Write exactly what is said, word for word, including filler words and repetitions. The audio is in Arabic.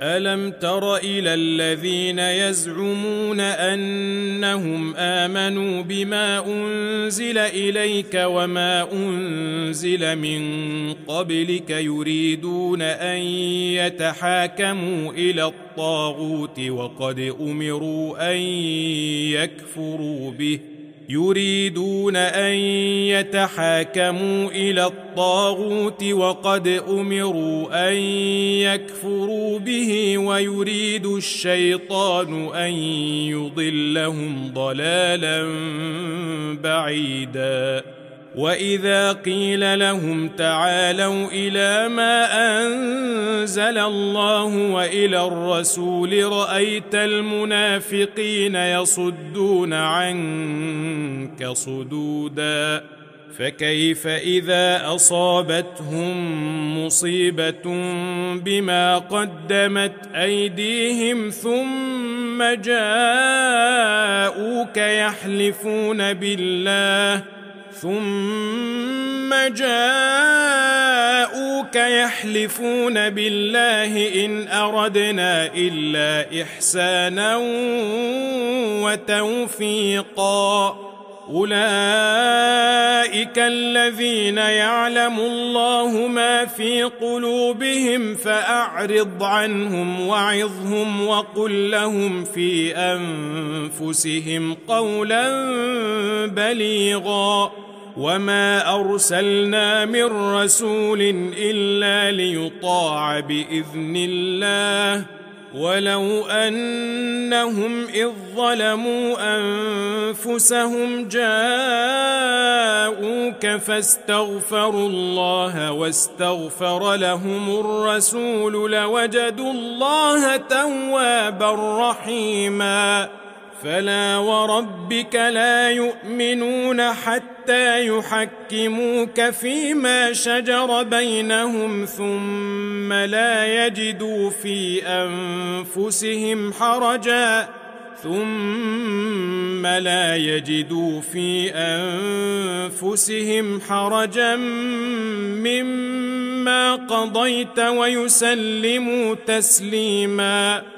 ألم تر إلى الذين يزعمون أنهم آمنوا بما أنزل إليك وما أنزل من قبلك يريدون أن يتحاكموا إلى الطاغوت وقد أمروا أن يكفروا به يريدون أن يتحاكموا إلى الطاغوت وقد أمروا أن يكفروا به ويريد الشيطان أن يضلهم ضلالا بعيدا وإذا قيل لهم تعالوا إلى ما أنزل الله وإلى الرسول رأيت المنافقين يصدون عنك صدودا فكيف إذا أصابتهم مصيبة بما قدمت أيديهم ثم جاءوك يحلفون بالله ثم جاءوك يحلفون بالله إن أردنا إلا إحسانا وتوفيقا أولئك الذين يعلم الله ما في قلوبهم فأعرض عنهم وعظهم وقل لهم في أنفسهم قولا بليغا وما أرسلنا من رسول إلا ليطاع بإذن الله ولو أنهم إذ ظلموا أنفسهم جاءوك فاستغفروا الله واستغفر لهم الرسول لوجدوا الله توابا رحيما فلا وربك لا يؤمنون حتى يحكموك فيما شجر بينهم ثم لا يجدوا في أنفسهم حرجا ثم لا يجدوا في أنفسهم حرجا مما قضيت ويسلموا تسليما.